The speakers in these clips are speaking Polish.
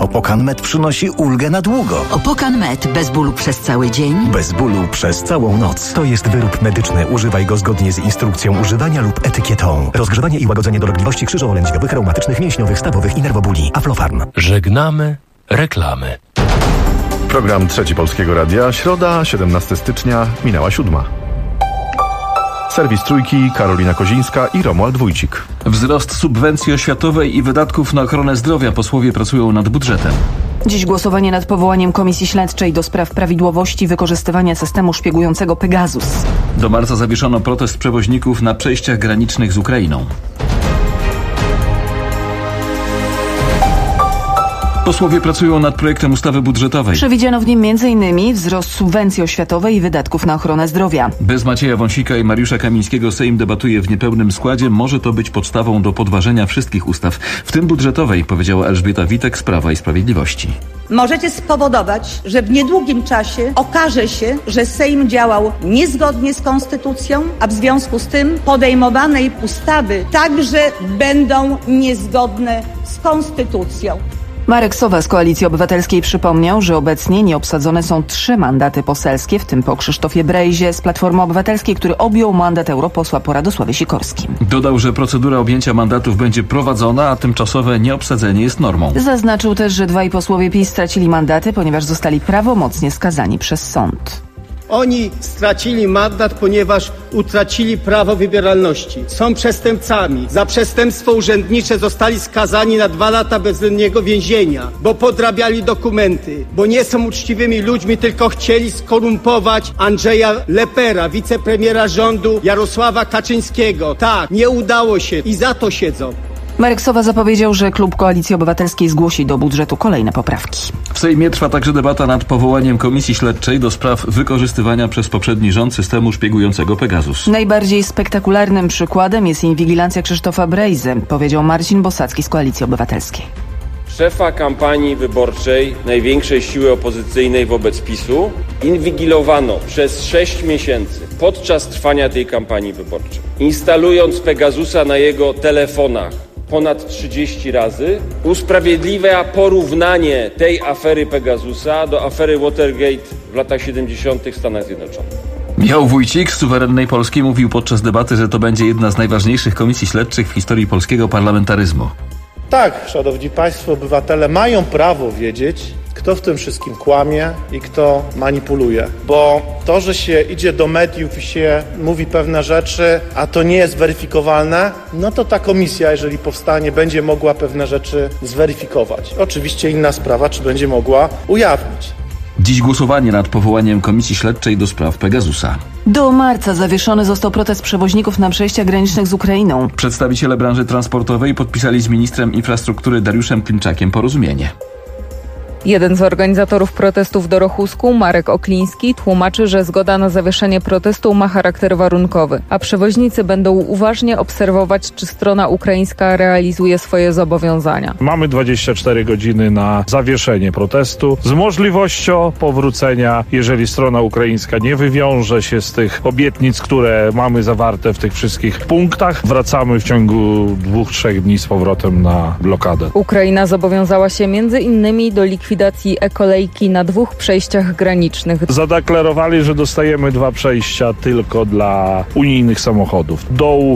Opokan Med przynosi ulgę na długo. Opokan Med. Bez bólu przez cały dzień. Bez bólu przez całą noc. To jest wyrób medyczny. Używaj go zgodnie z instrukcją używania lub etykietą. Rozgrzewanie i łagodzenie dolegliwości krzyżowo-lędźwiowych, reumatycznych, mięśniowych, stawowych i nerwobóli. Aflofarm. Żegnamy reklamy. Program Trzeci Polskiego Radia. Środa, 17 stycznia, minęła 7. Serwis Trójki, Karolina Kozińska i Romuald Wójcik. Wzrost subwencji oświatowej i wydatków na ochronę zdrowia. Posłowie pracują nad budżetem. Dziś głosowanie nad powołaniem Komisji Śledczej do spraw prawidłowości wykorzystywania systemu szpiegującego Pegasus. Do marca zawieszono protest przewoźników na przejściach granicznych z Ukrainą. Posłowie pracują nad projektem ustawy budżetowej. Przewidziano w nim m.in. wzrost subwencji oświatowej i wydatków na ochronę zdrowia. Bez Macieja Wąsika i Mariusza Kamińskiego Sejm debatuje w niepełnym składzie. Może to być podstawą do podważenia wszystkich ustaw, w tym budżetowej, powiedziała Elżbieta Witek z Prawa i Sprawiedliwości. Możecie spowodować, że w niedługim czasie okaże się, że Sejm działał niezgodnie z konstytucją, a w związku z tym podejmowane ustawy także będą niezgodne z konstytucją. Marek Sowa z Koalicji Obywatelskiej przypomniał, że obecnie nieobsadzone są 3 mandaty poselskie, w tym po Krzysztofie Brejzie z Platformy Obywatelskiej, który objął mandat europosła po Radosławie Sikorskim. Dodał, że procedura objęcia mandatów będzie prowadzona, a tymczasowe nieobsadzenie jest normą. Zaznaczył też, że 2 posłowie PiS stracili mandaty, ponieważ zostali prawomocnie skazani przez sąd. Oni stracili mandat, ponieważ utracili prawo wybieralności. Są przestępcami. Za przestępstwo urzędnicze zostali skazani na 2 lata bezwzględnego więzienia, bo podrabiali dokumenty, bo nie są uczciwymi ludźmi, tylko chcieli skorumpować Andrzeja Lepera, wicepremiera rządu Jarosława Kaczyńskiego. Tak, nie udało się i za to siedzą. Marek Sowa zapowiedział, że klub Koalicji Obywatelskiej zgłosi do budżetu kolejne poprawki. W Sejmie trwa także debata nad powołaniem Komisji Śledczej do spraw wykorzystywania przez poprzedni rząd systemu szpiegującego Pegasus. Najbardziej spektakularnym przykładem jest inwigilacja Krzysztofa Brejzy, powiedział Marcin Bosacki z Koalicji Obywatelskiej. Szefa kampanii wyborczej największej siły opozycyjnej wobec PiS-u inwigilowano przez 6 miesięcy podczas trwania tej kampanii wyborczej, instalując Pegasusa na jego telefonach ponad 30 razy, usprawiedliwia porównanie tej afery Pegasusa do afery Watergate w latach 70. w Stanach Zjednoczonych. Michał Wójcik z Suwerennej Polski mówił podczas debaty, że to będzie jedna z najważniejszych komisji śledczych w historii polskiego parlamentaryzmu. Tak, szanowni państwo, obywatele mają prawo wiedzieć, kto w tym wszystkim kłamie i kto manipuluje. Bo to, że się idzie do mediów i się mówi pewne rzeczy, a to nie jest weryfikowalne, no to ta komisja, jeżeli powstanie, będzie mogła pewne rzeczy zweryfikować. Oczywiście inna sprawa, czy będzie mogła ujawnić. Dziś głosowanie nad powołaniem Komisji Śledczej do spraw Pegasusa. Do marca zawieszony został protest przewoźników na przejściach granicznych z Ukrainą. Przedstawiciele branży transportowej podpisali z ministrem infrastruktury Dariuszem Klimczakiem porozumienie. Jeden z organizatorów protestu w Dorochusku, Marek Okliński, tłumaczy, że zgoda na zawieszenie protestu ma charakter warunkowy, a przewoźnicy będą uważnie obserwować, czy strona ukraińska realizuje swoje zobowiązania. Mamy 24 godziny na zawieszenie protestu z możliwością powrócenia, jeżeli strona ukraińska nie wywiąże się z tych obietnic, które mamy zawarte w tych wszystkich punktach. Wracamy w ciągu 2-3 dni z powrotem na blokadę. Ukraina zobowiązała się między innymi do likwidacji e-kolejki na 2 przejściach granicznych. Zadeklarowali, że dostajemy 2 przejścia tylko dla unijnych samochodów.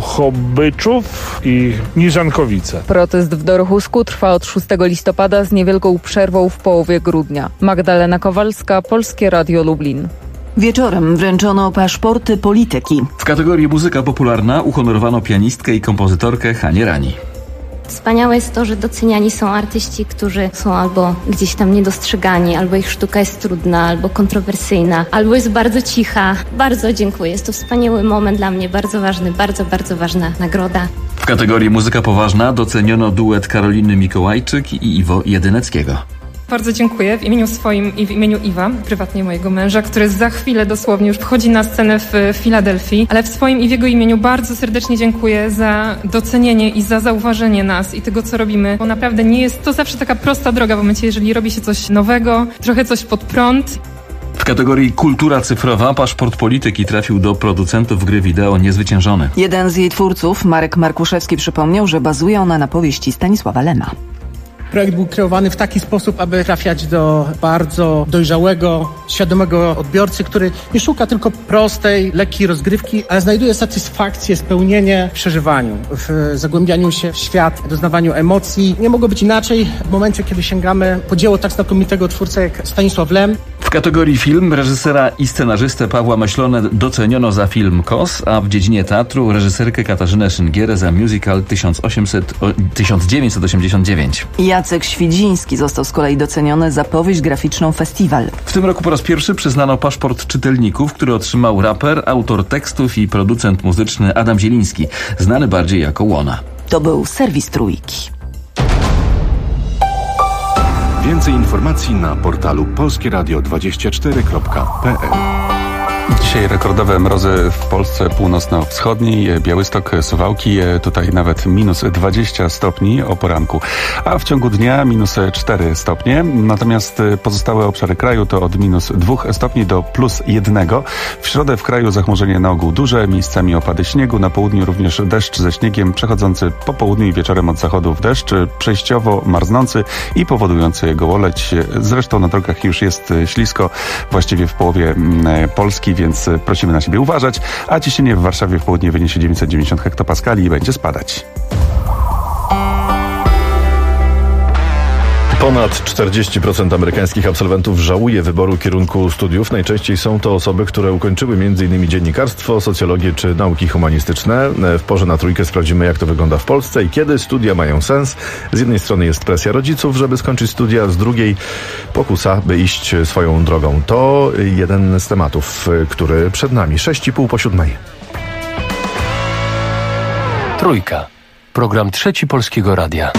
Dołchobyczów i Niżankowice. Protest w Dorochusku trwa od 6 listopada z niewielką przerwą w połowie grudnia. Magdalena Kowalska, Polskie Radio Lublin. Wieczorem wręczono paszporty polityki. W kategorii muzyka popularna uhonorowano pianistkę i kompozytorkę Hanię Rani. Wspaniałe jest to, że doceniani są artyści, którzy są albo gdzieś tam niedostrzegani, albo ich sztuka jest trudna, albo kontrowersyjna, albo jest bardzo cicha. Bardzo dziękuję. Jest to wspaniały moment dla mnie, bardzo ważny, bardzo ważna nagroda. W kategorii muzyka poważna doceniono duet Karoliny Mikołajczyk i Iwo Jedyneckiego. Bardzo dziękuję w imieniu swoim i w imieniu Iwa, prywatnie mojego męża, który za chwilę dosłownie już wchodzi na scenę w Filadelfii, ale w swoim i w jego imieniu bardzo serdecznie dziękuję za docenienie i za zauważenie nas i tego, co robimy, bo naprawdę nie jest to zawsze taka prosta droga w momencie, jeżeli robi się coś nowego, trochę coś pod prąd. W kategorii kultura cyfrowa paszport polityki trafił do producentów gry wideo Niezwyciężony. Jeden z jej twórców, Marek Markuszewski, przypomniał, że bazuje ona na powieści Stanisława Lema. Projekt był kreowany w taki sposób, aby trafiać do bardzo dojrzałego, świadomego odbiorcy, który nie szuka tylko prostej, lekkiej rozgrywki, ale znajduje satysfakcję, spełnienie w przeżywaniu, w zagłębianiu się w świat, doznawaniu emocji. Nie mogło być inaczej w momencie, kiedy sięgamy po dzieło tak znakomitego twórcy jak Stanisław Lem. W kategorii film reżysera i scenarzystę Pawła Myślone doceniono za film KOS, a w dziedzinie teatru reżyserkę Katarzynę Szyngierę za musical 1989. Jacek Świdziński został z kolei doceniony za powieść graficzną Festiwal. W tym roku po raz pierwszy przyznano paszport czytelników, który otrzymał raper, autor tekstów i producent muzyczny Adam Zieliński, znany bardziej jako Łona. To był serwis Trójki. Więcej informacji na portalu polskieradio24.pl. Dzisiaj rekordowe mrozy w Polsce północno-wschodniej, Białystok, Suwałki, tutaj nawet minus 20 stopni o poranku, a w ciągu dnia minus 4 stopnie, natomiast pozostałe obszary kraju to od minus 2 stopni do plus 1. W środę w kraju zachmurzenie na ogół duże, miejscami opady śniegu, na południu również deszcz ze śniegiem, przechodzący po południu i wieczorem od zachodu w deszcz, przejściowo marznący i powodujący gołoleć. Zresztą na drogach już jest ślisko, właściwie w połowie Polski, więc prosimy na siebie uważać, a ciśnienie w Warszawie w południe wyniesie 990 hektopaskali i będzie spadać. Ponad 40% amerykańskich absolwentów żałuje wyboru kierunku studiów. Najczęściej są to osoby, które ukończyły m.in. dziennikarstwo, socjologię czy nauki humanistyczne. W porze na Trójkę sprawdzimy, jak to wygląda w Polsce i kiedy studia mają sens. Z jednej strony jest presja rodziców, żeby skończyć studia, z drugiej pokusa, by iść swoją drogą. To jeden z tematów, który przed nami. 6:30 Trójka. Program Trzeci Polskiego Radia.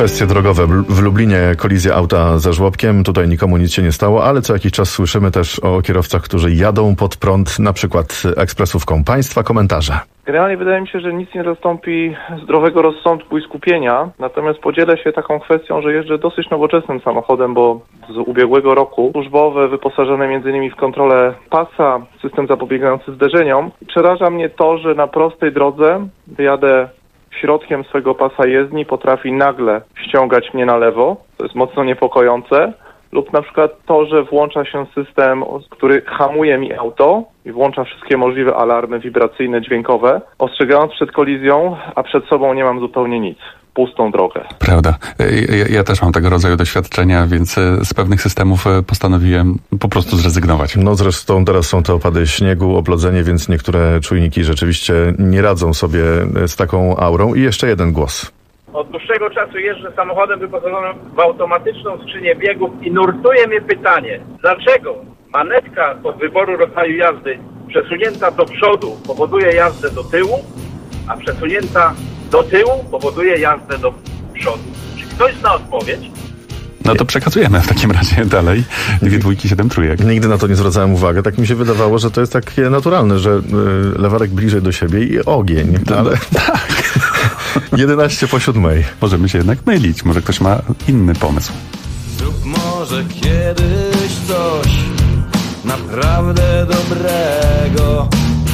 Kwestie drogowe. W Lublinie kolizja auta ze żłobkiem. Tutaj nikomu nic się nie stało, ale co jakiś czas słyszymy też o kierowcach, którzy jadą pod prąd, na przykład ekspresówką. Państwa komentarze. Generalnie wydaje mi się, że nic nie zastąpi zdrowego rozsądku i skupienia, natomiast podzielę się taką kwestią, że jeżdżę dosyć nowoczesnym samochodem, bo z ubiegłego roku służbowe, wyposażone m.in. w kontrolę pasa, system zapobiegający zderzeniom. Przeraża mnie to, że na prostej drodze wyjadę środkiem swego pasa jezdni, potrafi nagle ściągać mnie na lewo, to jest mocno niepokojące, lub na przykład to, że włącza się system, który hamuje mi auto i włącza wszystkie możliwe alarmy wibracyjne, dźwiękowe, ostrzegając przed kolizją, a przed sobą nie mam zupełnie nic. Pustą drogę. Prawda. Ja też mam tego rodzaju doświadczenia, więc z pewnych systemów postanowiłem po prostu zrezygnować. No zresztą teraz są te opady śniegu, oplodzenie, więc niektóre czujniki rzeczywiście nie radzą sobie z taką aurą. I jeszcze jeden głos. Od dłuższego czasu jeżdżę samochodem wyposażonym w automatyczną skrzynię biegów i nurtuje mnie pytanie, dlaczego manetka od wyboru rodzaju jazdy przesunięta do przodu powoduje jazdę do tyłu, a przesunięta do tyłu powoduje jazdę do przodu. Czy ktoś zna odpowiedź? No to przekazujemy w takim razie dalej. 2 dwójki, 7 trójek. Nigdy na to nie zwracałem uwagi. Tak mi się wydawało, że to jest takie naturalne, że lewarek bliżej do siebie i ogień. Ale tak. 11:07. Możemy się jednak mylić. Może ktoś ma inny pomysł. Zrób może kiedyś coś naprawdę dobrego.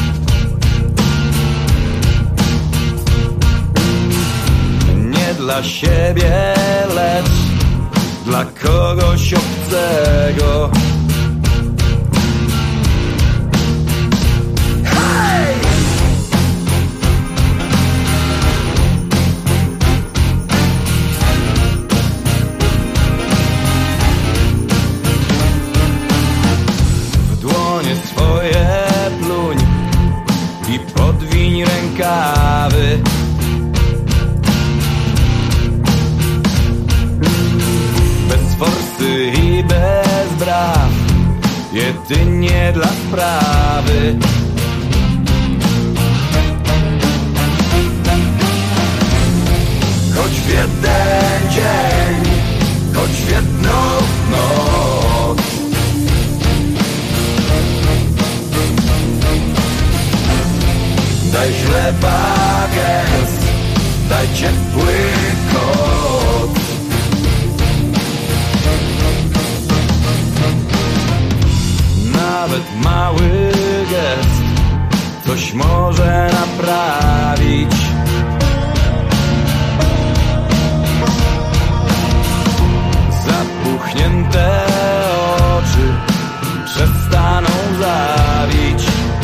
Nie dla siebie, lecz dla kogoś obcego. Hej! W dłonie swoje pluń i podwiń rękawy. Bez forsy i bez braw, jedynie dla sprawy. Choć w jeden dzień, choć w jedną noc. Daj chleba gęst, daj ciepły koc. Nawet mały gest coś może naprawić. Zapuchnięte oczy przestaną zawić.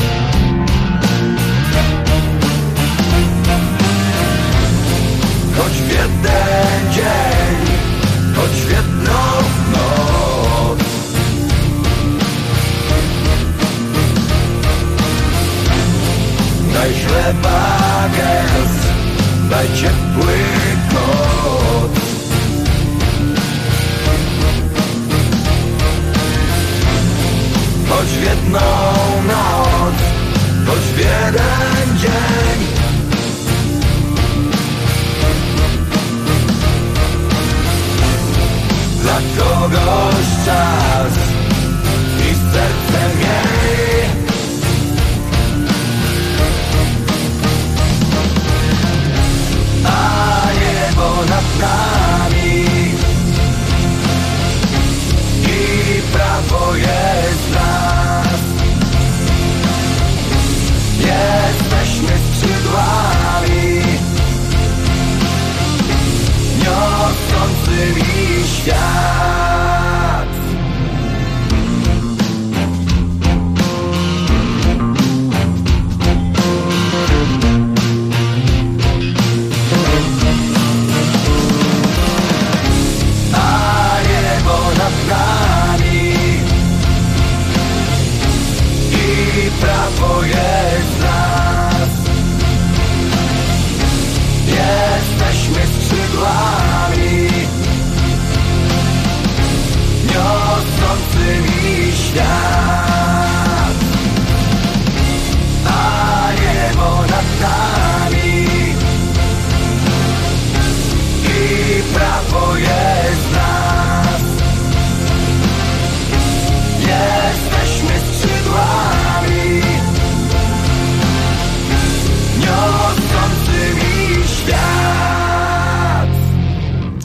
Choć w jeden dzień, choć w jedną noc. Daj chleba gęst, daj ciepły koc. Choć w jedną noc, choć w jeden dzień. Dla kogoś czas i serce miej. A niebo nad nami i prawo jest nas. Jesteśmy skrzydłami niosącymi świat. A niebo nad nami i prawo jest nas. Jesteśmy skrzydłami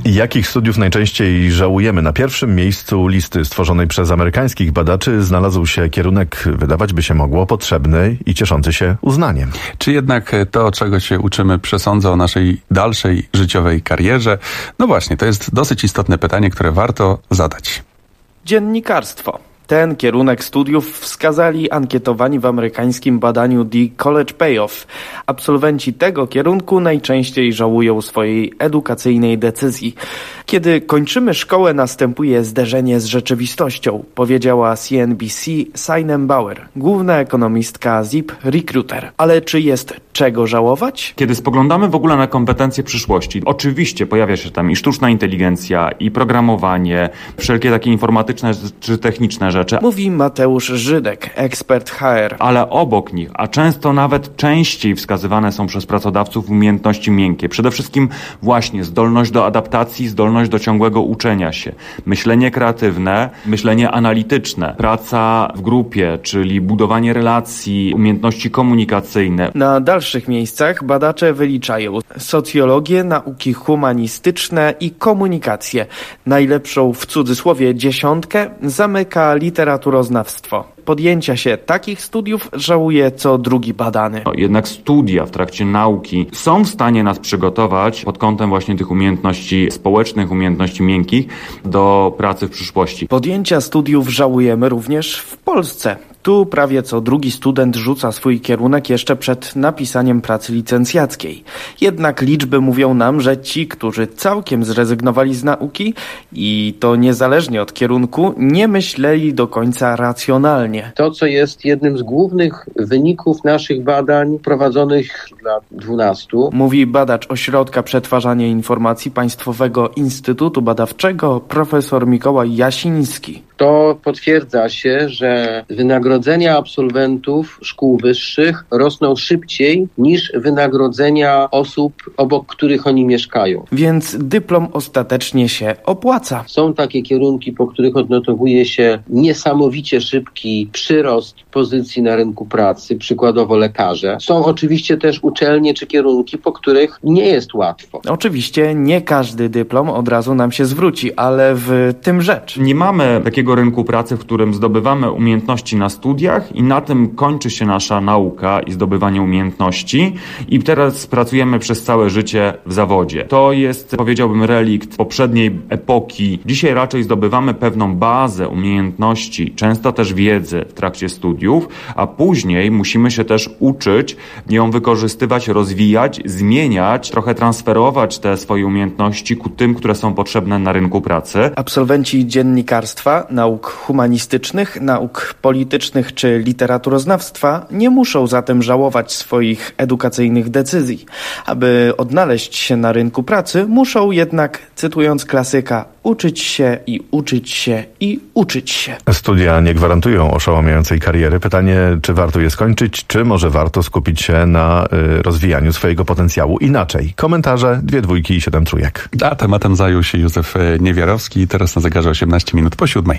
Jakich studiów najczęściej żałujemy? Na pierwszym miejscu listy stworzonej przez amerykańskich badaczy znalazł się kierunek, wydawać by się mogło, potrzebny i cieszący się uznaniem. Czy jednak to, czego się uczymy, przesądza o naszej dalszej życiowej karierze? No właśnie, to jest dosyć istotne pytanie, które warto zadać. Dziennikarstwo. Ten kierunek studiów wskazali ankietowani w amerykańskim badaniu The College Payoff. Absolwenci tego kierunku najczęściej żałują swojej edukacyjnej decyzji. Kiedy kończymy szkołę, następuje zderzenie z rzeczywistością, powiedziała CNBC Sinem Bauer, główna ekonomistka ZIP Recruiter. Ale czy jest czego żałować? Kiedy spoglądamy w ogóle na kompetencje przyszłości, oczywiście pojawia się tam i sztuczna inteligencja, i programowanie, wszelkie takie informatyczne czy techniczne rzeczy. Mówi Mateusz Żydek, ekspert HR. Ale obok nich, a często nawet częściej wskazywane są przez pracodawców umiejętności miękkie. Przede wszystkim właśnie zdolność do adaptacji, zdolność do ciągłego uczenia się. Myślenie kreatywne, myślenie analityczne, praca w grupie, czyli budowanie relacji, umiejętności komunikacyjne. Na dalszych miejscach badacze wyliczają socjologię, nauki humanistyczne i komunikację. Najlepszą w cudzysłowie 10 zamyka literaturoznawstwo. Podjęcia się takich studiów żałuje co drugi badany. Jednak studia w trakcie nauki są w stanie nas przygotować pod kątem właśnie tych umiejętności społecznych, umiejętności miękkich do pracy w przyszłości. Podjęcia studiów żałujemy również w Polsce. Tu prawie co drugi student rzuca swój kierunek jeszcze przed napisaniem pracy licencjackiej. Jednak liczby mówią nam, że ci, którzy całkiem zrezygnowali z nauki i to niezależnie od kierunku, nie myśleli do końca racjonalnie. To, co jest jednym z głównych wyników naszych badań prowadzonych od lat 12. Mówi badacz Ośrodka Przetwarzania Informacji Państwowego Instytutu Badawczego profesor Mikołaj Jasiński. To potwierdza się, że wynagrodzenia absolwentów szkół wyższych rosną szybciej niż wynagrodzenia osób, obok których oni mieszkają. Więc dyplom ostatecznie się opłaca. Są takie kierunki, po których odnotowuje się niesamowicie szybki przyrost pozycji na rynku pracy, przykładowo lekarze. Są oczywiście też uczelnie czy kierunki, po których nie jest łatwo. Oczywiście nie każdy dyplom od razu nam się zwróci, ale w tym rzecz. Nie mamy takiego rynku pracy, w którym zdobywamy umiejętności na studiach i na tym kończy się nasza nauka i zdobywanie umiejętności i teraz pracujemy przez całe życie w zawodzie. To jest, powiedziałbym, relikt poprzedniej epoki. Dzisiaj raczej zdobywamy pewną bazę umiejętności, często też wiedzy w trakcie studiów, a później musimy się też uczyć ją wykorzystywać, rozwijać, zmieniać, trochę transferować te swoje umiejętności ku tym, które są potrzebne na rynku pracy. Absolwenci dziennikarstwa, nauk humanistycznych, nauk politycznych czy literaturoznawstwa nie muszą zatem żałować swoich edukacyjnych decyzji. Aby odnaleźć się na rynku pracy, muszą jednak, cytując klasyka, uczyć się i uczyć się i uczyć się. Studia nie gwarantują oszałamiającej kariery. Pytanie, czy warto je skończyć, czy może warto skupić się na rozwijaniu swojego potencjału inaczej. Komentarze 2 dwójki i 7 trójek. A tematem zajął się Józef Niewiarowski. Teraz na zegarze 18 minut po 7.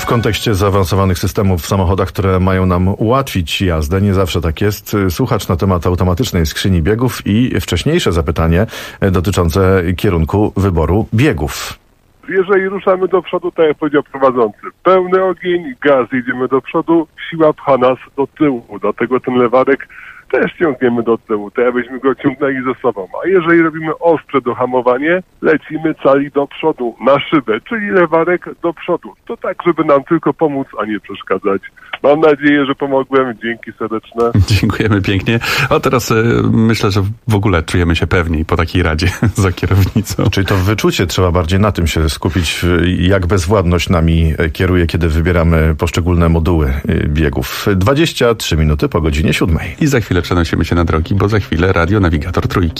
W kontekście zaawansowanych systemów w samochodach, które mają nam ułatwić jazdę, nie zawsze tak jest. Słuchacz na temat automatycznej skrzyni biegów i wcześniejsze zapytanie dotyczące kierunku wyboru biegów. Jeżeli ruszamy do przodu, tak jak powiedział prowadzący, pełny ogień, gaz, jedziemy do przodu, siła pcha nas do tyłu, dlatego ten lewarek też ciągniemy do tyłu, to jakbyśmy go ciągnęli ze sobą. A jeżeli robimy ostre dohamowanie, lecimy cali do przodu, na szybę, czyli lewarek do przodu. To tak, żeby nam tylko pomóc, a nie przeszkadzać. Mam nadzieję, że pomogłem. Dzięki serdeczne. Dziękujemy pięknie. A teraz myślę, że w ogóle czujemy się pewniej po takiej radzie za kierownicą. Czyli to wyczucie, trzeba bardziej na tym się skupić, jak bezwładność nami kieruje, kiedy wybieramy poszczególne moduły biegów. 23 minuty po godzinie 7. I za chwilę przenosimy się na drogi, bo za chwilę Radio Nawigator Trójki.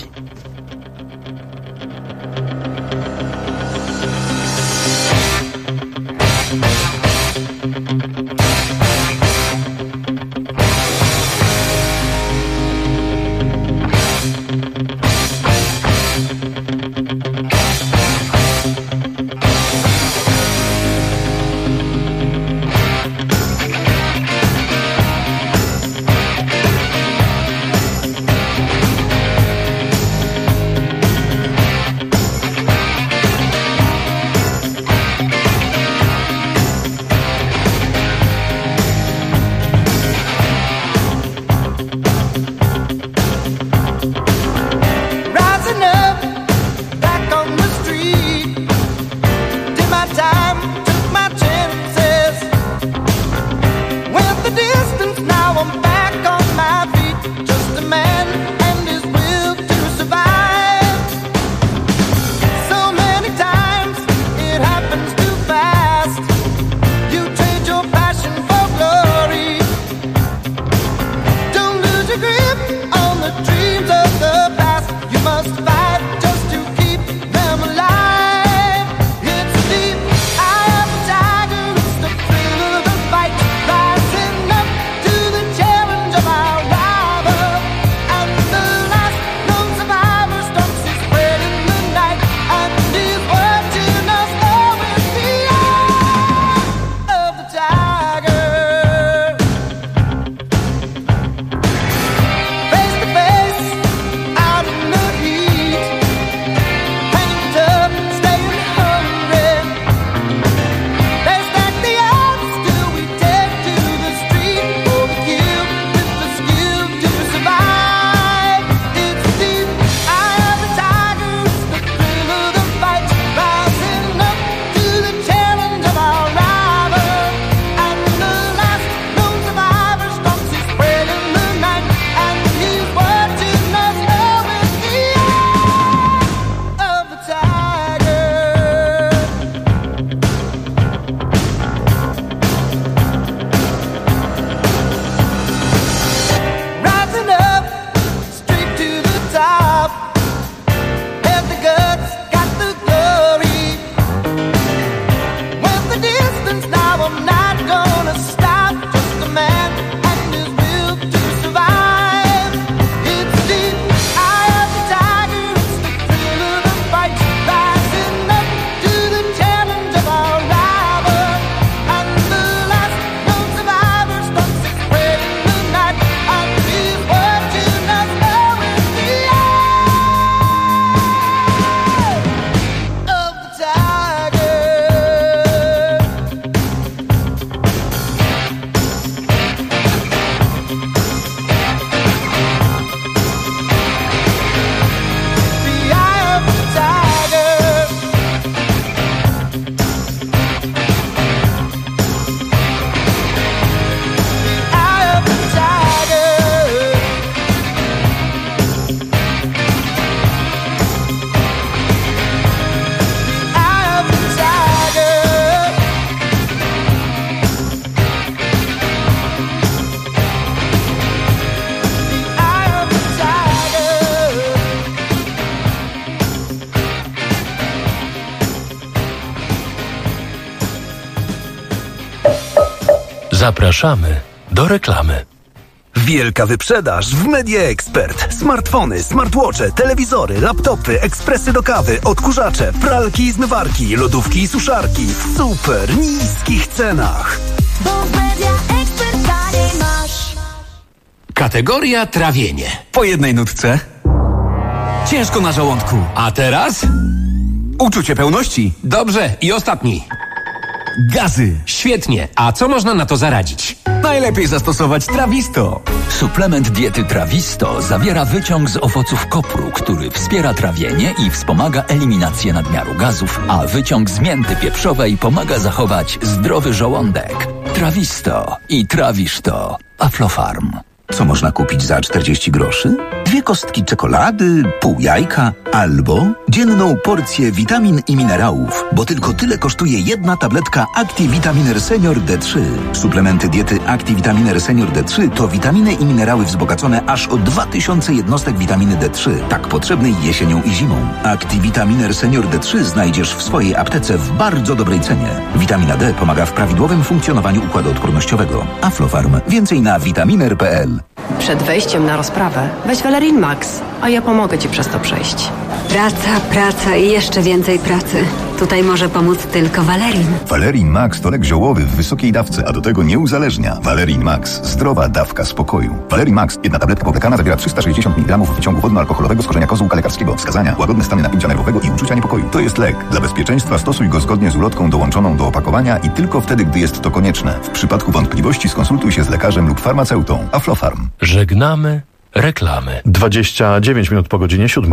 Zapraszamy do reklamy. Wielka wyprzedaż w Media Expert. Smartfony, smartwatche, telewizory, laptopy, ekspresy do kawy, odkurzacze, pralki i zmywarki, lodówki i suszarki w super niskich cenach. Bo w Media Expert taniej masz. Kategoria trawienie. Po jednej nutce. Ciężko na żołądku. A teraz? Uczucie pełności. Dobrze. I ostatni. Gazy. Świetnie. A co można na to zaradzić? Najlepiej zastosować Trawisto. Suplement diety Trawisto zawiera wyciąg z owoców kopru, który wspiera trawienie i wspomaga eliminację nadmiaru gazów, a wyciąg z mięty pieprzowej pomaga zachować zdrowy żołądek. Trawisto i trawisz to. Aflofarm. Co można kupić za 40 groszy? 2 kostki czekolady, pół jajka albo dzienną porcję witamin i minerałów, bo tylko tyle kosztuje jedna tabletka ActiVitaminer Senior D3. Suplementy diety ActiVitaminer Senior D3 to witaminy i minerały wzbogacone aż o 2000 jednostek witaminy D3, tak potrzebnej jesienią i zimą. ActiVitaminer Senior D3 znajdziesz w swojej aptece w bardzo dobrej cenie. Witamina D pomaga w prawidłowym funkcjonowaniu układu odpornościowego. Aflofarm. Więcej na vitaminer.pl. Przed wejściem na rozprawę weź Valerin Max, a ja pomogę Ci przez to przejść. Praca i jeszcze więcej pracy. Tutaj może pomóc tylko Valerin. Valerin Max to lek ziołowy w wysokiej dawce, a do tego nie uzależnia. Valerin Max. Zdrowa dawka spokoju. Valerin Max. Jedna tabletka powlekana zawiera 360 mg wyciągu wodno-alkoholowego z korzenia kozłka lekarskiego. Wskazania: łagodne stany napięcia nerwowego i uczucia niepokoju. To jest lek. Dla bezpieczeństwa stosuj go zgodnie z ulotką dołączoną do opakowania i tylko wtedy, gdy jest to konieczne. W przypadku wątpliwości skonsultuj się z lekarzem lub farmaceutą. Aflofarm. Żegnamy reklamy. 29 minut po godzinie 7.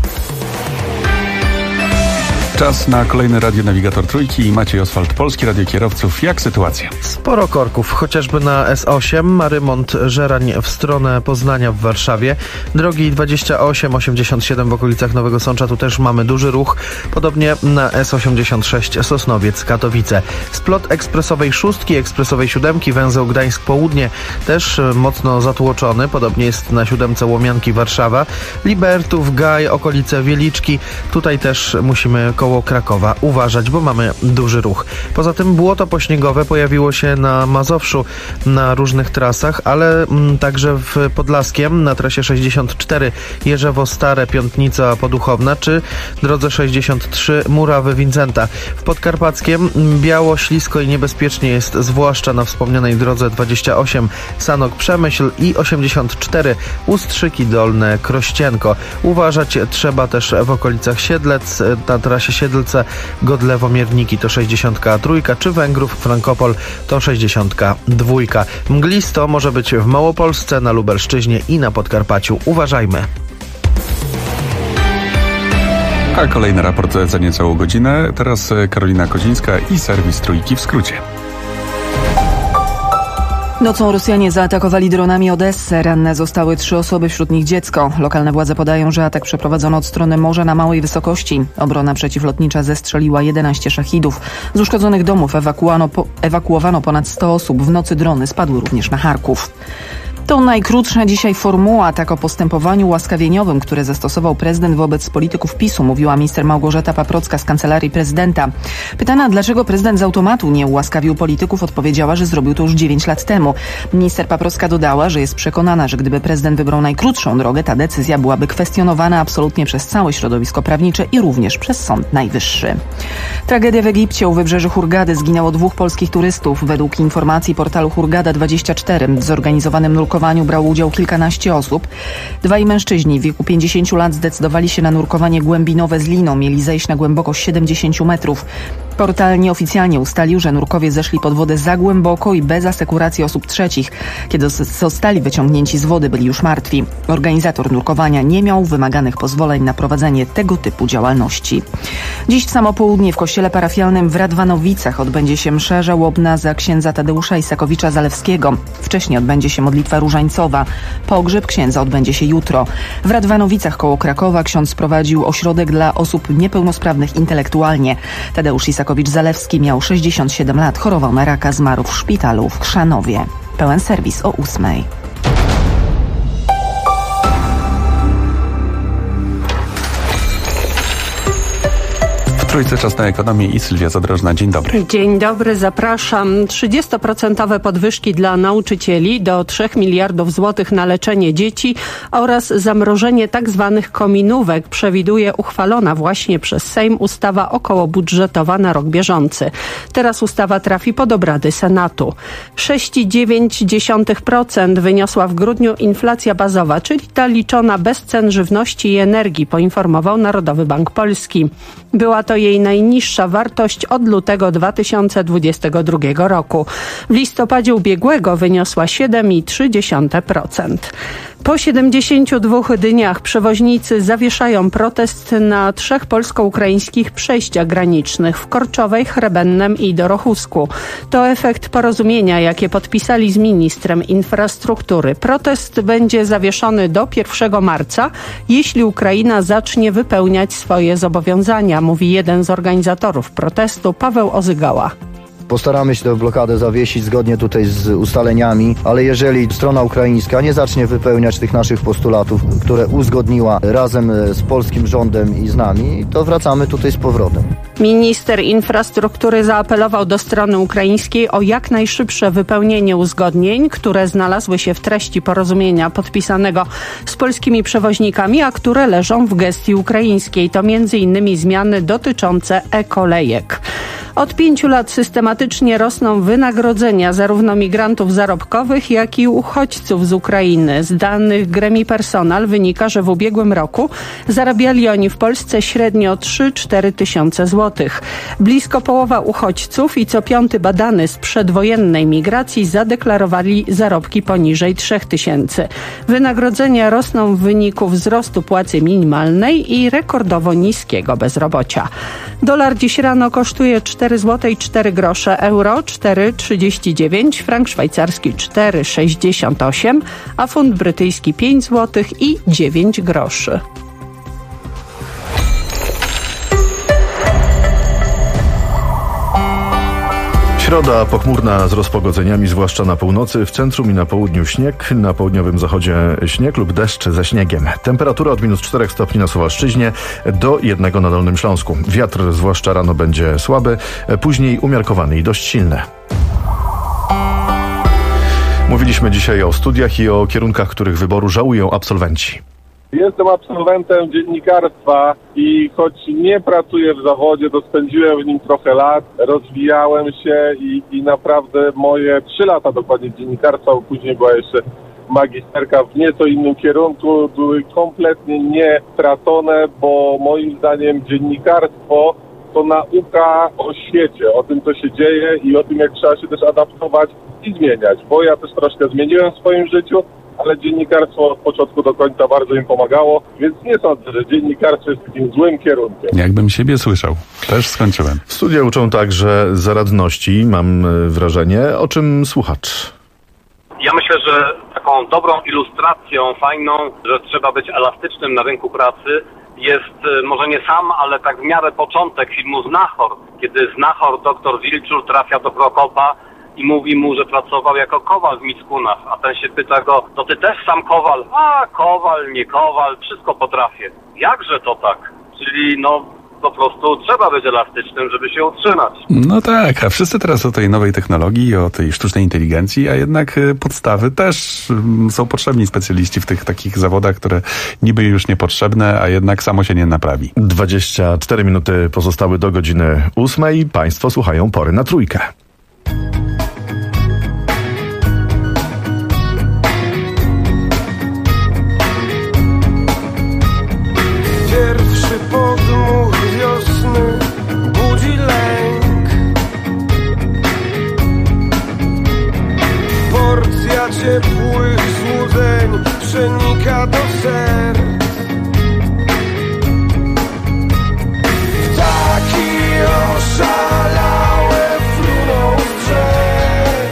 Czas na kolejny radionawigator Trójki. Maciej Oswald, Polskie Radio Kierowców. Jak sytuacja? Sporo korków, chociażby na S8, ma remont Żerań w stronę Poznania w Warszawie. Drogi 28, 87 w okolicach Nowego Sącza, tu też mamy duży ruch. Podobnie na S86 Sosnowiec, Katowice. Splot ekspresowej 6, ekspresowej 7, węzeł Gdańsk Południe też mocno zatłoczony. Podobnie jest na 7 Łomianki Warszawa. Libertów, Gaj, okolice Wieliczki. Tutaj też musimy koło Krakowa uważać, bo mamy duży ruch. Poza tym błoto pośniegowe pojawiło się na Mazowszu na różnych trasach, ale także w Podlaskiem na trasie 64 Jerzewo Stare, Piątnica Poduchowna czy drodze 63 Murawy Wincenta. W Podkarpackiem biało, ślisko i niebezpiecznie jest zwłaszcza na wspomnianej drodze 28 Sanok Przemyśl i 84 Ustrzyki Dolne Krościenko. Uważać trzeba też w okolicach Siedlec, na trasie Siedlce Godlewo-Mierniki to 63 czy Węgrów Frankopol to 62. Mglisto może być w Małopolsce, na Lubelszczyźnie i na Podkarpaciu. Uważajmy. A kolejny raport za niecałą godzinę. Teraz Karolina Kozińska i serwis Trójki w skrócie. Nocą Rosjanie zaatakowali dronami Odessę. Ranne zostały 3 osoby, wśród nich dziecko. Lokalne władze podają, że atak przeprowadzono od strony morza na małej wysokości. Obrona przeciwlotnicza zestrzeliła 11 szachidów. Z uszkodzonych domów ewakuowano ponad 100 osób. W nocy drony spadły również na Charków. To najkrótsza dzisiaj formuła, tak o postępowaniu łaskawieniowym, które zastosował prezydent wobec polityków PiS-u, mówiła minister Małgorzata Paprocka z Kancelarii Prezydenta. Pytana, dlaczego prezydent z automatu nie ułaskawił polityków, odpowiedziała, że zrobił to już 9 lat temu. Minister Paprocka dodała, że jest przekonana, że gdyby prezydent wybrał najkrótszą drogę, ta decyzja byłaby kwestionowana absolutnie przez całe środowisko prawnicze i również przez Sąd Najwyższy. Tragedia w Egipcie. U wybrzeży Hurgady zginęło 2 polskich turystów. Według informacji portalu Hurgada24 w zorganizowanym nurkowaniu brało udział kilkanaście osób. 2 mężczyźni w wieku 50 lat zdecydowali się na nurkowanie głębinowe z liną. Mieli zejść na głębokość 70 metrów. Portal nieoficjalnie ustalił, że nurkowie zeszli pod wodę za głęboko i bez asekuracji osób trzecich. Kiedy zostali wyciągnięci z wody, byli już martwi. Organizator nurkowania nie miał wymaganych pozwoleń na prowadzenie tego typu działalności. Dziś w samo południe w kościele parafialnym w Radwanowicach odbędzie się msza żałobna za księdza Tadeusza Isakowicza-Zalewskiego. Wcześniej odbędzie się modlitwa różańcowa. Pogrzeb księdza odbędzie się jutro. W Radwanowicach koło Krakowa ksiądz prowadził ośrodek dla osób niepełnosprawnych intelektualnie. Tadeusz Isakowicz-Zalewski miał 67 lat, chorował na raka, zmarł w szpitalu w Chrzanowie. Pełen serwis o 8:00. W Trójce czas na ekonomię i Sylwia Zadrożna. Dzień dobry. Dzień dobry, zapraszam. 30% podwyżki dla nauczycieli do 3 miliardów złotych na leczenie dzieci oraz zamrożenie tzw. kominówek przewiduje uchwalona właśnie przez Sejm ustawa okołobudżetowa na rok bieżący. Teraz ustawa trafi pod obrady Senatu. 6,9% wyniosła w grudniu inflacja bazowa, czyli ta liczona bez cen żywności i energii, poinformował Narodowy Bank Polski. Była to jej najniższa wartość od lutego 2022 roku. W listopadzie ubiegłego wyniosła 7,3%. Po 72 dniach przewoźnicy zawieszają protest na 3 polsko-ukraińskich przejściach granicznych w Korczowej, Chrebennem i Dorochusku. To efekt porozumienia, jakie podpisali z ministrem infrastruktury. Protest będzie zawieszony do 1 marca, jeśli Ukraina zacznie wypełniać swoje zobowiązania, mówi jeden z organizatorów protestu, Paweł Ozygała. Postaramy się tę blokadę zawiesić zgodnie tutaj z ustaleniami, ale jeżeli strona ukraińska nie zacznie wypełniać tych naszych postulatów, które uzgodniła razem z polskim rządem i z nami, to wracamy tutaj z powrotem. Minister infrastruktury zaapelował do strony ukraińskiej o jak najszybsze wypełnienie uzgodnień, które znalazły się w treści porozumienia podpisanego z polskimi przewoźnikami, a które leżą w gestii ukraińskiej. To m.in. zmiany dotyczące e-kolejek. Od 5 lat systematycznie rosną wynagrodzenia zarówno migrantów zarobkowych, jak i uchodźców z Ukrainy. Z danych Gremi Personal wynika, że w ubiegłym roku zarabiali oni w Polsce średnio 3-4 tysiące złotych. Blisko połowa uchodźców i co 5 badany z przedwojennej migracji zadeklarowali zarobki poniżej 3 tysięcy. Wynagrodzenia rosną w wyniku wzrostu płacy minimalnej i rekordowo niskiego bezrobocia. Dolar dziś rano kosztuje 4 zł i 4 grosze, euro 4,39, frank szwajcarski 4,68, a funt brytyjski 5 zł i 9 groszy. Środa pochmurna z rozpogodzeniami, zwłaszcza na północy, w centrum i na południu śnieg, na południowym zachodzie śnieg lub deszcz ze śniegiem. Temperatura od -4 stopni na Suwalszczyźnie do 1 na Dolnym Śląsku. Wiatr zwłaszcza rano będzie słaby, później umiarkowany i dość silny. Mówiliśmy dzisiaj o studiach i o kierunkach, których wyboru żałują absolwenci. Jestem absolwentem dziennikarstwa i choć nie pracuję w zawodzie, to spędziłem w nim trochę lat, rozwijałem się i naprawdę moje 3 lata dokładnie dziennikarstwa, bo później była jeszcze magisterka w nieco innym kierunku, były kompletnie nietracone, bo moim zdaniem dziennikarstwo to nauka o świecie, o tym, co się dzieje i o tym, jak trzeba się też adaptować i zmieniać, bo ja też troszkę zmieniłem w swoim życiu, ale dziennikarstwo od początku do końca bardzo im pomagało, więc nie sądzę, że dziennikarstwo jest takim złym kierunkiem. Jakbym siebie słyszał. Też skończyłem. Studia uczą także zaradności, mam wrażenie. O czym słuchacz? Ja myślę, że taką dobrą ilustracją, fajną, że trzeba być elastycznym na rynku pracy, jest może nie sam, ale tak w miarę początek filmu Znachor, kiedy Znachor, doktor Wilczur, trafia do Prokopa i mówi mu, że pracował jako kowal w Mickunach, a ten się pyta go, to ty też sam kowal? A, kowal, nie kowal, wszystko potrafię. Jakże to tak? Czyli po prostu trzeba być elastycznym, żeby się utrzymać. No tak, a wszyscy teraz o tej nowej technologii, o tej sztucznej inteligencji, a jednak podstawy też są potrzebni specjaliści w tych takich zawodach, które niby już niepotrzebne, a jednak samo się nie naprawi. 24 minuty pozostały do godziny 8. Państwo słuchają Pory na Trójkę. Pierwszy podmuch wiosny budzi lęk. Porcja ciepłych złudzeń przenika do serc. Ptaki oszalałe fruną z drzew.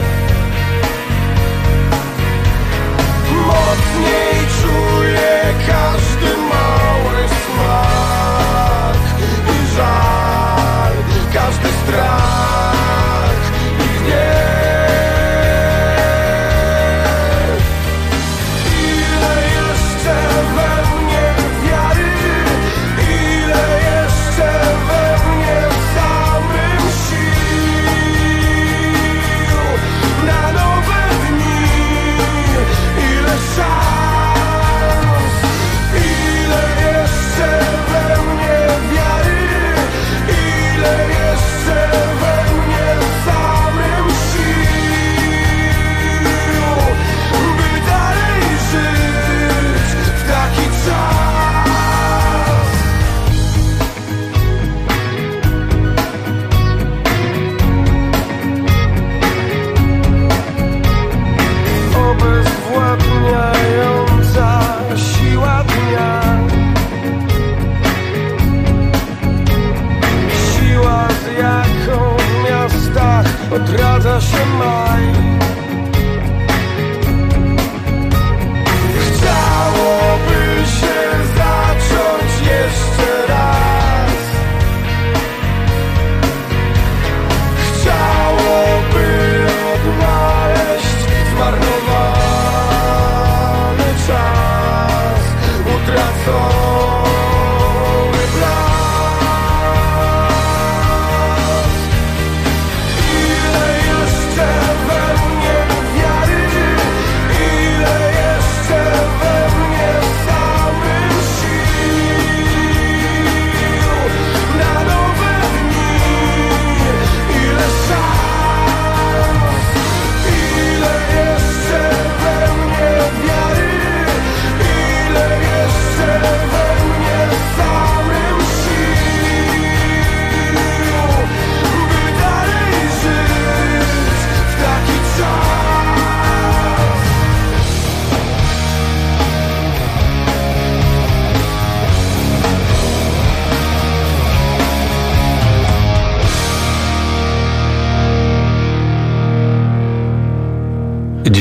Mocniej czuje każdy mały smak i żal, każdy strach i gniew. Ile jeszcze we mnie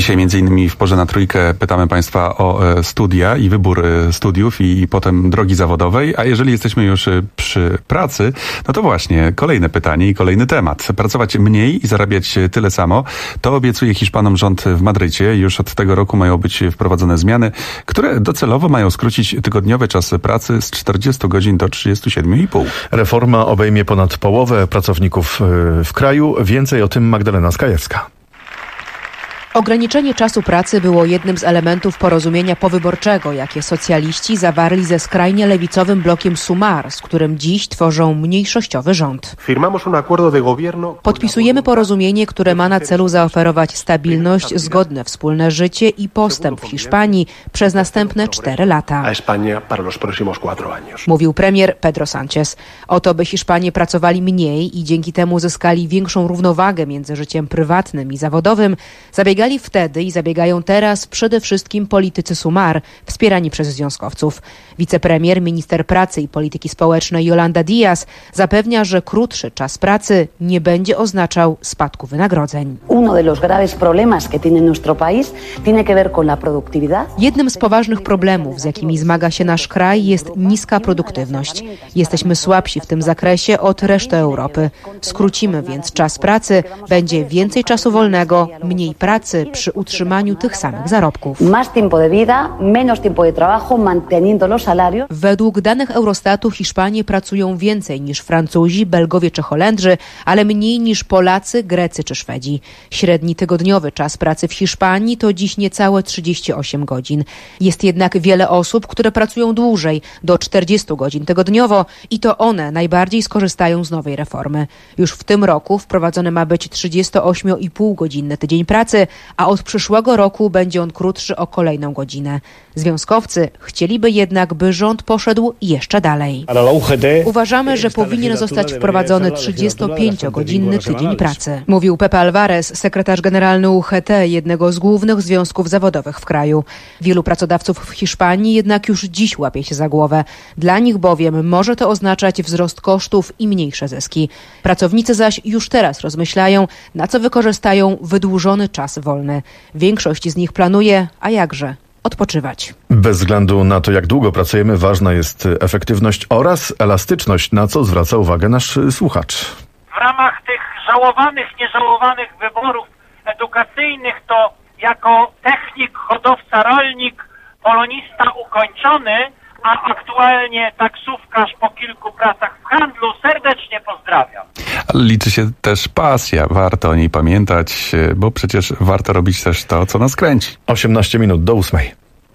Dzisiaj między innymi w Porze na Trójkę pytamy Państwa o studia i wybór studiów i potem drogi zawodowej, a jeżeli jesteśmy już przy pracy, no to właśnie kolejne pytanie i kolejny temat. Pracować mniej i zarabiać tyle samo, to obiecuje Hiszpanom rząd w Madrycie. Już od tego roku mają być wprowadzone zmiany, które docelowo mają skrócić tygodniowy czas pracy z 40 godzin do 37,5. Reforma obejmie ponad połowę pracowników w kraju. Więcej o tym Magdalena Skajewska. Ograniczenie czasu pracy było jednym z elementów porozumienia powyborczego, jakie socjaliści zawarli ze skrajnie lewicowym blokiem Sumar, z którym dziś tworzą mniejszościowy rząd. Podpisujemy porozumienie, które ma na celu zaoferować stabilność, zgodne wspólne życie i postęp w Hiszpanii przez następne 4 lata. Mówił premier Pedro Sánchez. O to, by Hiszpanie pracowali mniej i dzięki temu zyskali większą równowagę między życiem prywatnym i zawodowym, zabiegali wtedy i zabiegają teraz przede wszystkim politycy Sumar, wspierani przez związkowców. Wicepremier, minister pracy i polityki społecznej Yolanda Díaz zapewnia, że krótszy czas pracy nie będzie oznaczał spadku wynagrodzeń. Jednym z poważnych problemów, z jakimi zmaga się nasz kraj, jest niska produktywność. Jesteśmy słabsi w tym zakresie od reszty Europy. Skrócimy więc czas pracy, będzie więcej czasu wolnego, mniej pracy przy utrzymaniu tych samych zarobków. Według danych Eurostatu Hiszpanie pracują więcej niż Francuzi, Belgowie czy Holendrzy, ale mniej niż Polacy, Grecy czy Szwedzi. Średni tygodniowy czas pracy w Hiszpanii to dziś niecałe 38 godzin. Jest jednak wiele osób, które pracują dłużej, do 40 godzin tygodniowo i to one najbardziej skorzystają z nowej reformy. Już w tym roku wprowadzony ma być 38,5-godzinny tydzień pracy, a od przyszłego roku będzie on krótszy o kolejną godzinę. Związkowcy chcieliby jednak, by rząd poszedł jeszcze dalej. Uważamy, że powinien zostać wprowadzony 35-godzinny tydzień pracy. Mówił Pepe Alvarez, sekretarz generalny UGT, jednego z głównych związków zawodowych w kraju. Wielu pracodawców w Hiszpanii jednak już dziś łapie się za głowę. Dla nich bowiem może to oznaczać wzrost kosztów i mniejsze zyski. Pracownicy zaś już teraz rozmyślają, na co wykorzystają wydłużony czas wolny. Większość z nich planuje, a jakże, odpoczywać. Bez względu na to, jak długo pracujemy, ważna jest efektywność oraz elastyczność, na co zwraca uwagę nasz słuchacz. W ramach tych żałowanych, nieżałowanych wyborów edukacyjnych to jako technik, hodowca, rolnik, polonista ukończony, a aktualnie taksówkarz po kilku pracach w handlu, serdecznie pozdrawiam. Liczy się też pasja, warto o niej pamiętać, bo przecież warto robić też to, co nas kręci. 18 minut do 8.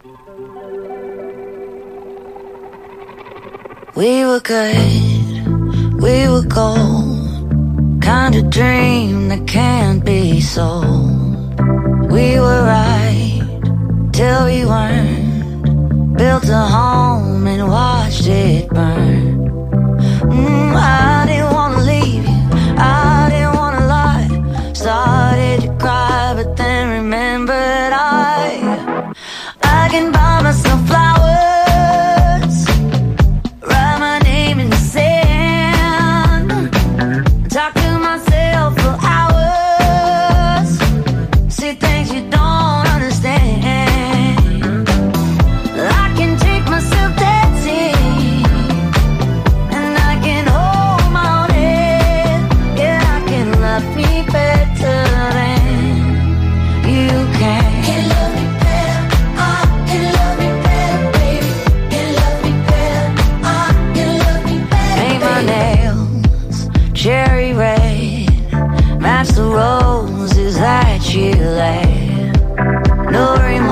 We were good, we were gold, kind of dream that can't be sold. We were right till we weren't. Built a home and watched it burn. I didn't wanna leave you, I didn't wanna lie. Started to cry, but then remembered I can buy myself flowers, write my name in the sand, talk to myself for hours, see things you don't understand. I can take myself dancing, and I can hold my own head. Yeah, I can love me better than you can. Can love me better, can love me better, baby. Can love me better, can love me better. Paint my nails cherry red, match the roses that you laid. No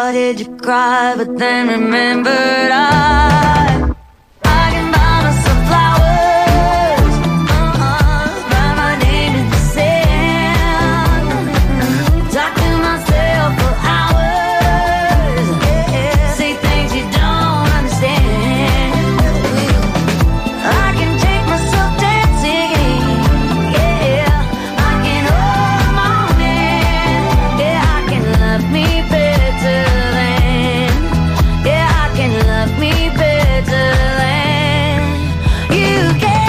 started to cry, but then remembered I can buy myself flowers, write my name in the sand, talk to myself for hours, say things you don't understand. I can take myself dancing, yeah, I can hold my man, yeah, I can love me better than, yeah, I can love me better than you can.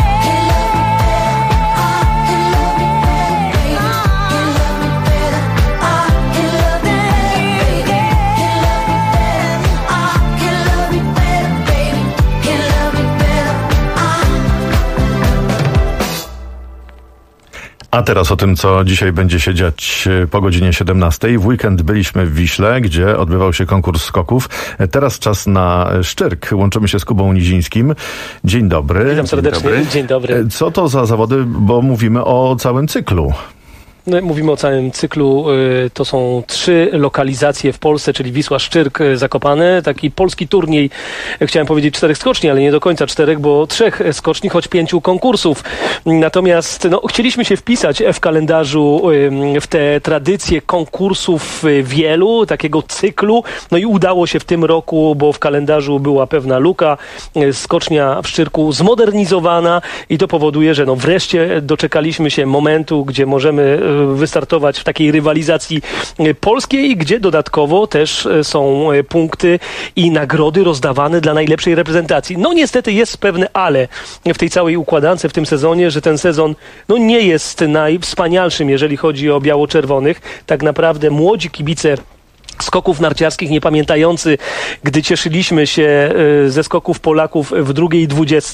A teraz o tym, co dzisiaj będzie się dziać po godzinie 17. W weekend byliśmy w Wiśle, gdzie odbywał się konkurs skoków. Teraz czas na Szczyrk. Łączymy się z Kubą Nizińskim. Dzień dobry. Witam serdecznie. Dzień dobry. Co to za zawody, bo mówimy o całym cyklu. Mówimy o całym cyklu. To są 3 lokalizacje w Polsce, czyli Wisła, Szczyrk, Zakopane. Taki polski turniej, chciałem powiedzieć 4 skoczni, ale nie do końca 4, bo 3 skoczni, choć 5 konkursów. Natomiast chcieliśmy się wpisać w kalendarzu w te tradycje konkursów wielu, takiego cyklu. No i udało się w tym roku, bo w kalendarzu była pewna luka. Skocznia w Szczyrku zmodernizowana i to powoduje, że wreszcie doczekaliśmy się momentu, gdzie możemy wystartować w takiej rywalizacji polskiej, gdzie dodatkowo też są punkty i nagrody rozdawane dla najlepszej reprezentacji. No niestety jest pewne ale w tej całej układance w tym sezonie, że ten sezon nie jest najwspanialszym, jeżeli chodzi o biało-czerwonych. Tak naprawdę młodzi kibice skoków narciarskich, nie pamiętający, gdy cieszyliśmy się ze skoków Polaków w drugiej 20,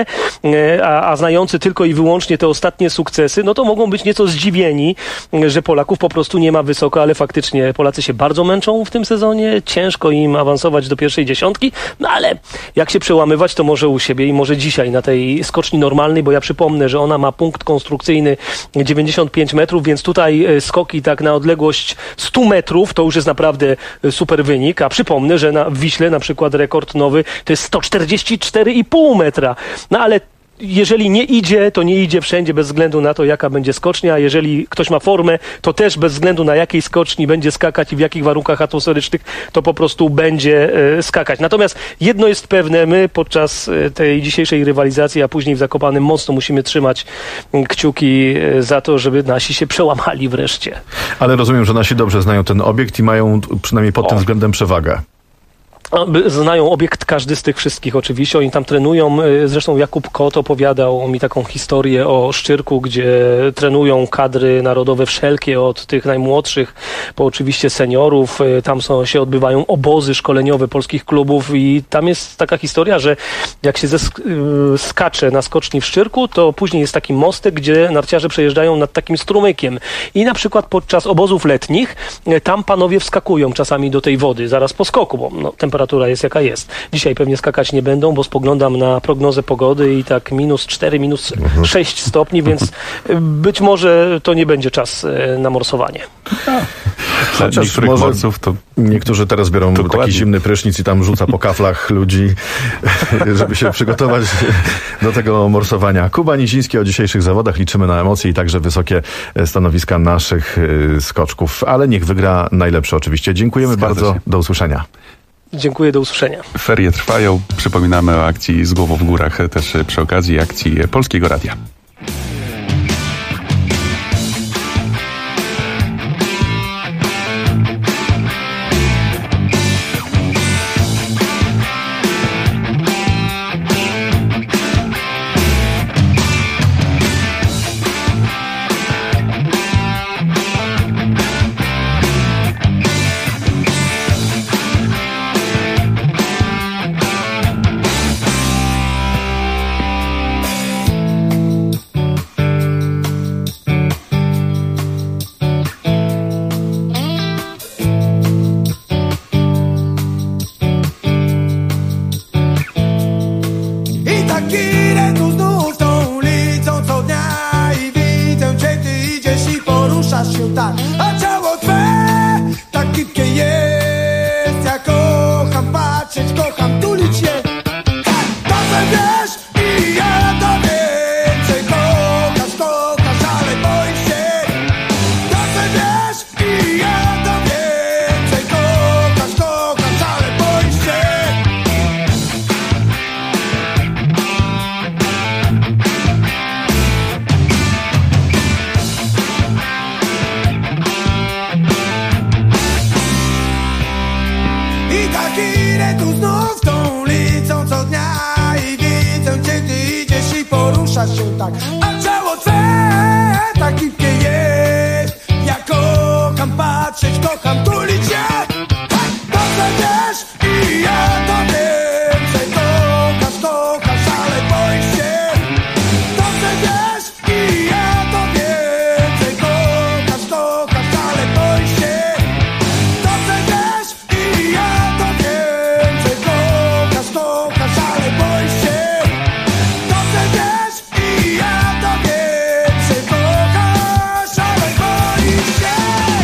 a znający tylko i wyłącznie te ostatnie sukcesy, no to mogą być nieco zdziwieni, że Polaków po prostu nie ma wysoko, ale faktycznie Polacy się bardzo męczą w tym sezonie, ciężko im awansować do pierwszej 10, no ale jak się przełamywać, to może u siebie i może dzisiaj na tej skoczni normalnej, bo ja przypomnę, że ona ma punkt konstrukcyjny 95 metrów, więc tutaj skoki tak na odległość 100 metrów, to już jest naprawdę super wynik, a przypomnę, że w Wiśle na przykład rekord nowy to jest 144,5 metra. No ale jeżeli nie idzie, to nie idzie wszędzie bez względu na to, jaka będzie skocznia. Jeżeli ktoś ma formę, to też bez względu na jakiej skoczni będzie skakać i w jakich warunkach atmosferycznych, to po prostu będzie skakać. Natomiast jedno jest pewne, my podczas tej dzisiejszej rywalizacji, a później w Zakopanem mocno musimy trzymać kciuki za to, żeby nasi się przełamali wreszcie. Ale rozumiem, że nasi dobrze znają ten obiekt i mają przynajmniej pod tym względem przewagę. Znają obiekt każdy z tych wszystkich oczywiście, oni tam trenują, zresztą Jakub Kot opowiadał mi taką historię o Szczyrku, gdzie trenują kadry narodowe wszelkie, od tych najmłodszych po oczywiście seniorów, tam się odbywają obozy szkoleniowe polskich klubów i tam jest taka historia, że jak się skacze na skoczni w Szczyrku, to później jest taki mostek, gdzie narciarze przejeżdżają nad takim strumykiem i na przykład podczas obozów letnich tam panowie wskakują czasami do tej wody zaraz po skoku, bo temperatura jest jaka jest. Dzisiaj pewnie skakać nie będą, bo spoglądam na prognozę pogody i tak -4, -6 stopni, więc być może to nie będzie czas na morsowanie. Chociaż może niektórzy teraz biorą taki zimny prysznic i tam rzuca po kaflach ludzi, żeby się przygotować do tego morsowania. Kuba Niziński o dzisiejszych zawodach. Liczymy na emocje i także wysokie stanowiska naszych skoczków, ale niech wygra najlepszy oczywiście. Dziękujemy bardzo. Do usłyszenia. Dziękuję, do usłyszenia. Ferie trwają. Przypominamy o akcji Z głową w górach też przy okazji akcji Polskiego Radia. tak, a ciało twe tak gibkie jest, tak. A ciało twe tak gibkie jest. Ja kocham patrzeć, kocham tulić się. Dobrze wiesz i ja to wiem, że kochasz, ale boisz się. Dobrze wiesz i ja to wiem, że kochasz, ale boisz się. Dobrze wiesz i ja to wiem, że kochasz, ale boisz się. Dobrze wiesz i ja to wiem, że kochasz, ale boisz się.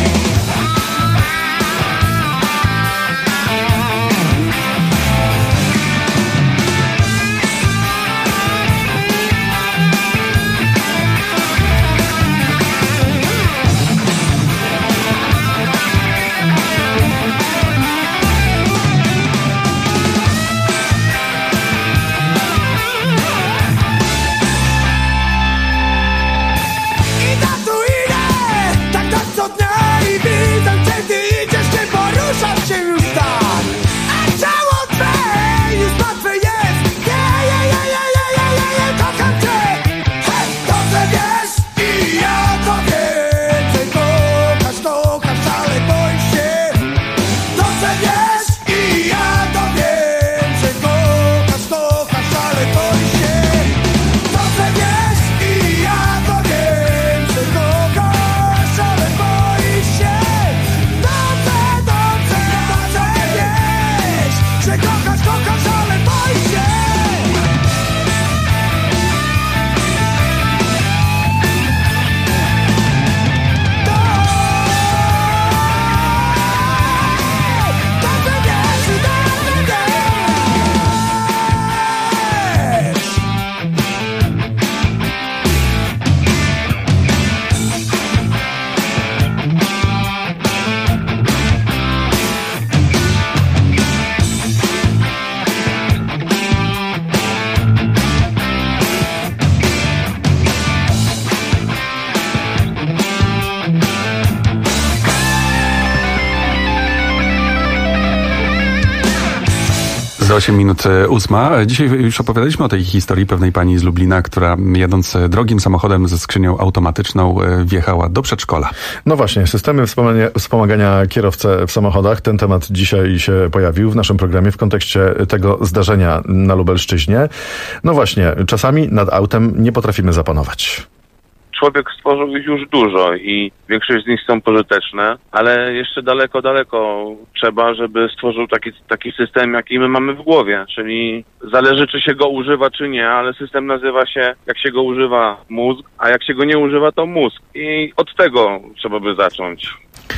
Za 8 minut 8. Dzisiaj już opowiadaliśmy o tej historii pewnej pani z Lublina, która jadąc drogim samochodem ze skrzynią automatyczną wjechała do przedszkola. No właśnie, systemy wspomagania kierowcy w samochodach. Ten temat dzisiaj się pojawił w naszym programie w kontekście tego zdarzenia na Lubelszczyźnie. No właśnie, czasami nad autem nie potrafimy zapanować. Człowiek stworzył ich już dużo i większość z nich są pożyteczne, ale jeszcze daleko trzeba, żeby stworzył taki system, jaki my mamy w głowie, czyli zależy, czy się go używa, czy nie, ale system nazywa się, jak się go używa, mózg, a jak się go nie używa, to mózg. I od tego trzeba by zacząć.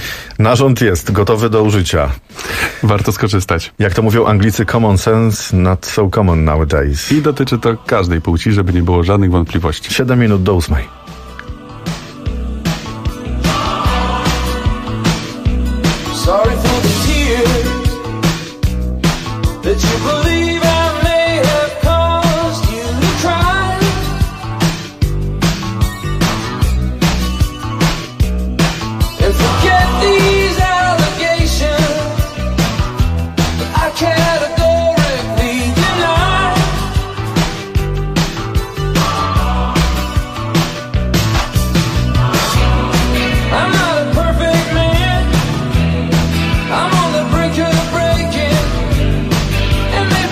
Narząd jest gotowy do użycia. Warto skorzystać. Jak to mówią Anglicy, common sense not so common nowadays. I dotyczy to każdej płci, żeby nie było żadnych wątpliwości. 7 minut do 8. Sorry for the tears that you believe I may have caused you to cry. And forget these allegations that I categorically deny. I'm not a perfect man. I'm on the brink of breaking, and maybe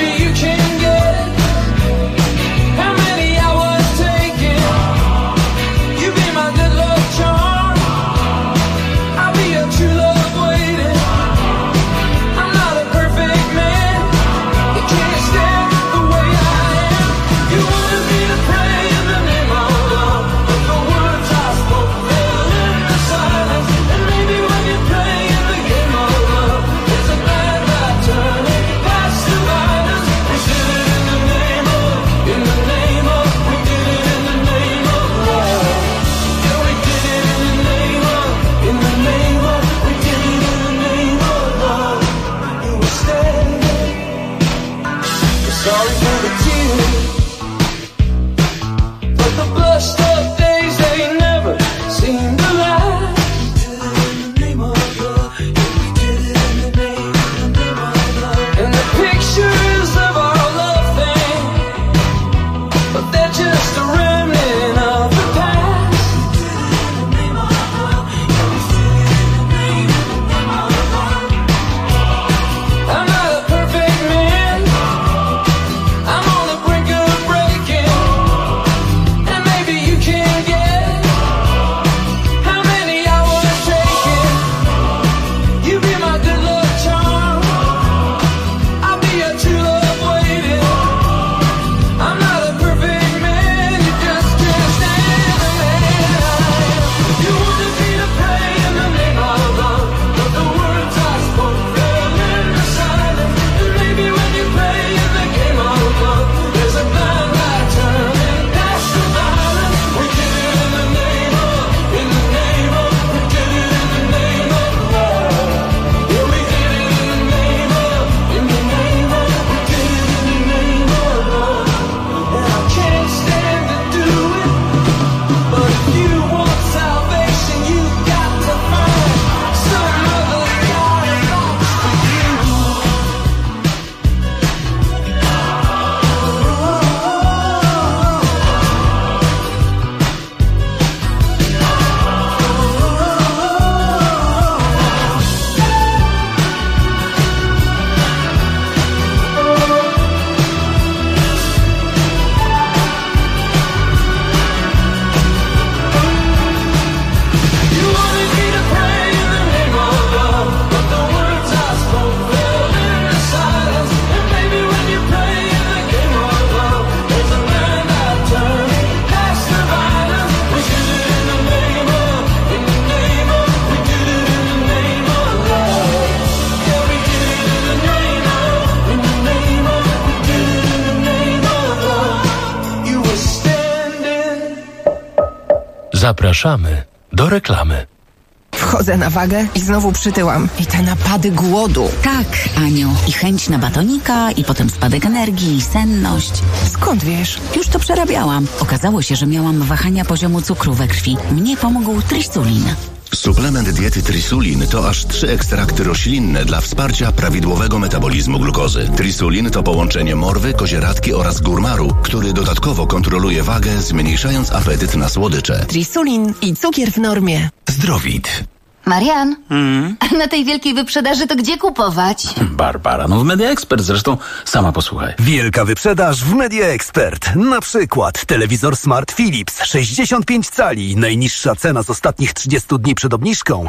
Zapraszamy do reklamy. Wchodzę na wagę i znowu przytyłam. I te napady głodu. Tak, Aniu. I chęć na batonika, i potem spadek energii, i senność. Skąd wiesz? Już to przerabiałam. Okazało się, że miałam wahania poziomu cukru we krwi. Mnie pomógł Trisulin. Suplement diety Trisulin to aż 3 ekstrakty roślinne dla wsparcia prawidłowego metabolizmu glukozy. Trisulin to połączenie morwy, kozieradki oraz górmaru, który dodatkowo kontroluje wagę, zmniejszając apetyt na słodycze. Trisulin i cukier w normie. Zdrowit. Marian, a na tej wielkiej wyprzedaży to gdzie kupować? Barbara, w Media Expert, zresztą sama posłuchaj. Wielka wyprzedaż w Media Expert. Na przykład telewizor Smart Philips 65 cali. Najniższa cena z ostatnich 30 dni przed obniżką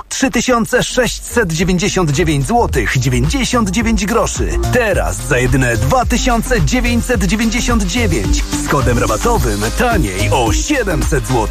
3699 zł 99 groszy. Teraz za jedyne 2999 z kodem rabatowym taniej o 700 zł.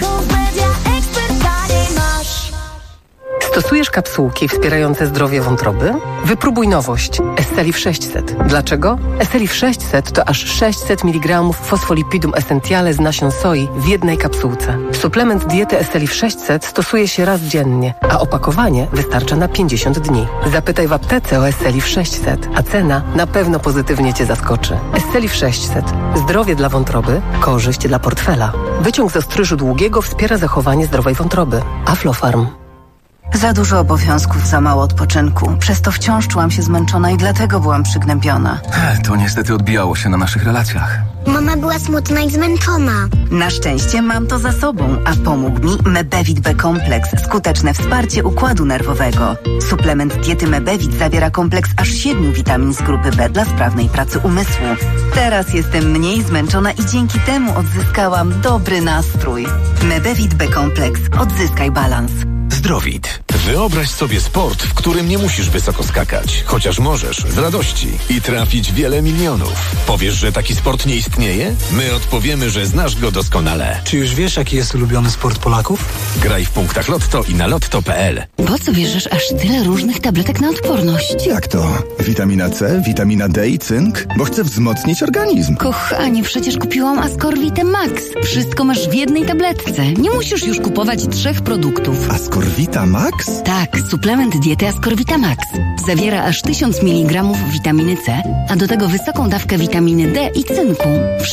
Stosujesz kapsułki wspierające zdrowie wątroby? Wypróbuj nowość. Esselif 600. Dlaczego? Esselif 600 to aż 600 mg fosfolipidum essentiale z nasion soi w jednej kapsułce. Suplement diety Esselif 600 stosuje się raz dziennie, a opakowanie wystarcza na 50 dni. Zapytaj w aptece o Esselif 600, a cena na pewno pozytywnie Cię zaskoczy. Esselif 600. Zdrowie dla wątroby, korzyść dla portfela. Wyciąg z ostryżu długiego wspiera zachowanie zdrowej wątroby. Aflofarm. Za dużo obowiązków, za mało odpoczynku. Przez to wciąż czułam się zmęczona i dlatego byłam przygnębiona. To niestety odbijało się na naszych relacjach. Mama była smutna i zmęczona. Na szczęście mam to za sobą, a pomógł mi Mebevit B-kompleks. Skuteczne wsparcie układu nerwowego. Suplement diety Mebevit zawiera kompleks aż 7 witamin z grupy B dla sprawnej pracy umysłu. Teraz jestem mniej zmęczona i dzięki temu odzyskałam dobry nastrój. Mebevit B-kompleks. Odzyskaj balans. Zdrowit. Wyobraź sobie sport, w którym nie musisz wysoko skakać, chociaż możesz z radości i trafić wiele milionów. Powiesz, że taki sport nie istnieje? My odpowiemy, że znasz go doskonale. Czy już wiesz, jaki jest ulubiony sport Polaków? Graj w punktach Lotto i na lotto.pl. Po co bierzesz aż tyle różnych tabletek na odporność? Jak to? Witamina C, witamina D i cynk? Bo chcę wzmocnić organizm. Kochanie, przecież kupiłam Ascorvite Max. Wszystko masz w jednej tabletce. Nie musisz już kupować 3 produktów. Ascorvita Max? Tak, suplement diety Ascorvita Max. Zawiera aż 1000 mg witaminy C, a do tego wysoką dawkę witaminy D i cynku.